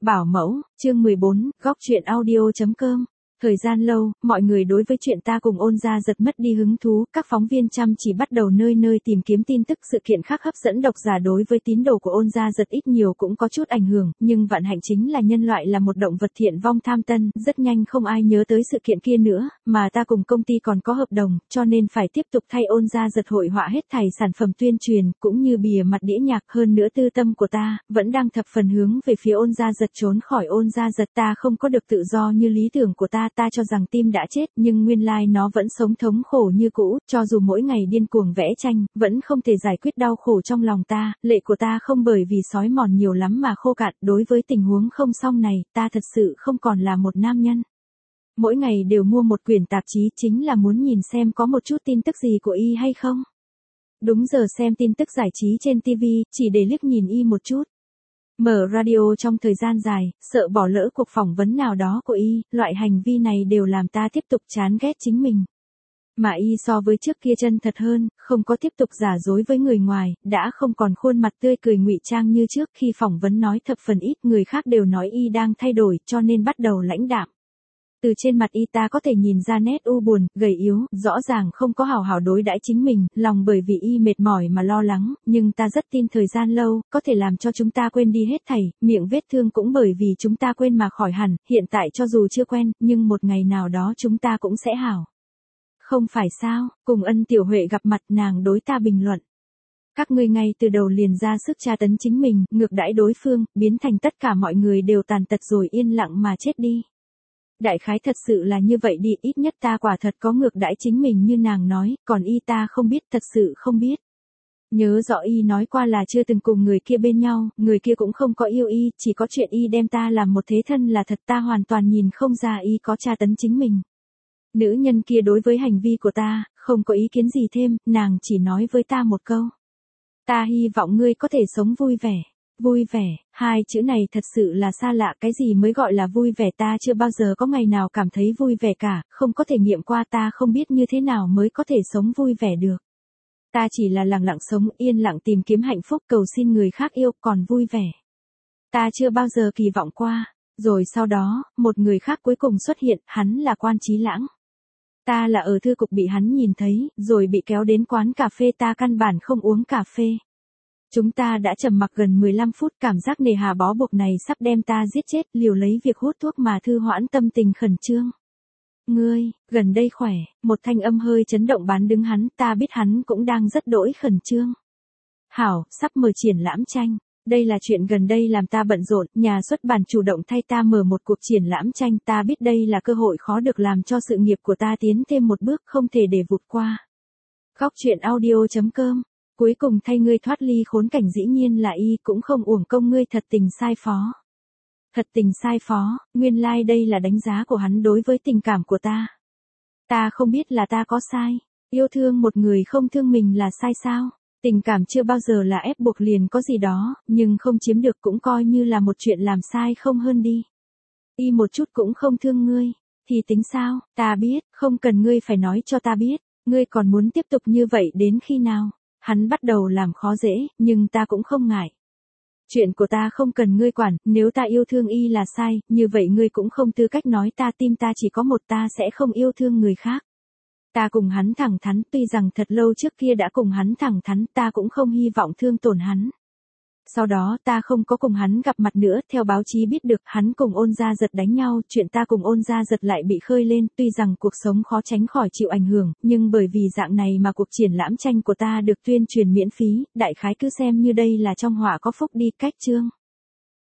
Bảo mẫu, chương 14, góc truyện audio.com. Thời gian lâu, mọi người đối với chuyện ta cùng Ôn Gia Giật mất đi hứng thú, các phóng viên chăm chỉ bắt đầu nơi nơi tìm kiếm tin tức sự kiện khác hấp dẫn độc giả đối với tín đồ của Ôn Gia Giật ít nhiều cũng có chút ảnh hưởng, nhưng vạn hạnh chính là nhân loại là một động vật thiện vong tham tân, rất nhanh không ai nhớ tới sự kiện kia nữa, mà ta cùng công ty còn có hợp đồng, cho nên phải tiếp tục thay Ôn Gia Giật hội họa hết thảy sản phẩm tuyên truyền, cũng như bìa mặt đĩa nhạc. Hơn nữa tư tâm của ta, vẫn đang thập phần hướng về phía Ôn Gia Giật. Trốn khỏi Ôn Gia Giật ta không có được tự do như lý tưởng của ta cho rằng tim đã chết, nhưng nguyên lai nó vẫn sống thống khổ như cũ, cho dù mỗi ngày điên cuồng vẽ tranh, vẫn không thể giải quyết đau khổ trong lòng ta, lệ của ta không bởi vì sói mòn nhiều lắm mà khô cạn. Đối với tình huống không xong này, ta thật sự không còn là một nam nhân. Mỗi ngày đều mua một quyển tạp chí chính là muốn nhìn xem có một chút tin tức gì của y hay không. Đúng giờ xem tin tức giải trí trên TV, chỉ để liếc nhìn y một chút. Mở radio trong thời gian dài, sợ bỏ lỡ cuộc phỏng vấn nào đó của y, loại hành vi này đều làm ta tiếp tục chán ghét chính mình. Mà y so với trước kia chân thật hơn, không có tiếp tục giả dối với người ngoài, đã không còn khuôn mặt tươi cười ngụy trang như trước. Khi phỏng vấn nói thập phần ít, người khác đều nói y đang thay đổi, cho nên bắt đầu lãnh đạm. Từ trên mặt y ta có thể nhìn ra nét u buồn, gầy yếu, rõ ràng không có hào hảo đối đãi chính mình, lòng bởi vì y mệt mỏi mà lo lắng, nhưng ta rất tin thời gian lâu, có thể làm cho chúng ta quên đi hết thảy, miệng vết thương cũng bởi vì chúng ta quên mà khỏi hẳn, hiện tại cho dù chưa quen, nhưng một ngày nào đó chúng ta cũng sẽ hảo. Không phải sao, cùng Ân Tiểu Huệ gặp mặt nàng đối ta bình luận. Các ngươi ngay từ đầu liền ra sức tra tấn chính mình, ngược đãi đối phương, biến thành tất cả mọi người đều tàn tật rồi yên lặng mà chết đi. Đại khái thật sự là như vậy đi, ít nhất ta quả thật có ngược đãi chính mình như nàng nói, còn y ta không biết, thật sự không biết. Nhớ rõ y nói qua là chưa từng cùng người kia bên nhau, người kia cũng không có yêu y, chỉ có chuyện y đem ta làm một thế thân là thật. Ta hoàn toàn nhìn không ra y có tra tấn chính mình. Nữ nhân kia đối với hành vi của ta, không có ý kiến gì thêm, nàng chỉ nói với ta một câu. Ta hy vọng ngươi có thể sống vui vẻ. Vui vẻ, hai chữ này thật sự là xa lạ, cái gì mới gọi là vui vẻ, ta chưa bao giờ có ngày nào cảm thấy vui vẻ cả, không có thể nghiệm qua, ta không biết như thế nào mới có thể sống vui vẻ được. Ta chỉ là lặng lặng sống, yên lặng tìm kiếm hạnh phúc, cầu xin người khác yêu, còn vui vẻ. Ta chưa bao giờ kỳ vọng qua, rồi sau đó, một người khác cuối cùng xuất hiện, hắn là Quan Chí Lãng. Ta là ở thư cục bị hắn nhìn thấy, rồi bị kéo đến quán cà phê, ta căn bản không uống cà phê. Chúng ta đã trầm mặc gần 15 phút, cảm giác nề hà bó buộc này sắp đem ta giết chết, liều lấy việc hút thuốc mà thư hoãn tâm tình khẩn trương. Ngươi, gần đây khỏe, một thanh âm hơi chấn động bán đứng hắn, ta biết hắn cũng đang rất đỗi khẩn trương. Hảo, sắp mở triển lãm tranh. Đây là chuyện gần đây làm ta bận rộn, nhà xuất bản chủ động thay ta mở một cuộc triển lãm tranh, ta biết đây là cơ hội khó được làm cho sự nghiệp của ta tiến thêm một bước, không thể để vụt qua. Góc truyện audio.com. Cuối cùng thay ngươi thoát ly khốn cảnh, dĩ nhiên là y, cũng không uổng công ngươi thật tình sai phó. Thật tình sai phó, nguyên lai đây là đánh giá của hắn đối với tình cảm của ta. Ta không biết là ta có sai, yêu thương một người không thương mình là sai sao? Tình cảm chưa bao giờ là ép buộc liền có gì đó, nhưng không chiếm được cũng coi như là một chuyện làm sai không hơn đi. Y một chút cũng không thương ngươi, thì tính sao? Ta biết, không cần ngươi phải nói cho ta biết, ngươi còn muốn tiếp tục như vậy đến khi nào? Hắn bắt đầu làm khó dễ, nhưng ta cũng không ngại. Chuyện của ta không cần ngươi quản, nếu ta yêu thương y là sai, như vậy ngươi cũng không tư cách nói ta, tim ta chỉ có một, ta sẽ không yêu thương người khác. Ta cùng hắn thẳng thắn, tuy rằng thật lâu trước kia đã cùng hắn thẳng thắn, ta cũng không hy vọng thương tổn hắn. Sau đó ta không có cùng hắn gặp mặt nữa, theo báo chí biết được hắn cùng Ôn Gia Giật đánh nhau, chuyện ta cùng Ôn Gia Giật lại bị khơi lên, tuy rằng cuộc sống khó tránh khỏi chịu ảnh hưởng, nhưng bởi vì dạng này mà cuộc triển lãm tranh của ta được tuyên truyền miễn phí, đại khái cứ xem như đây là trong họa có phúc đi. Cách chương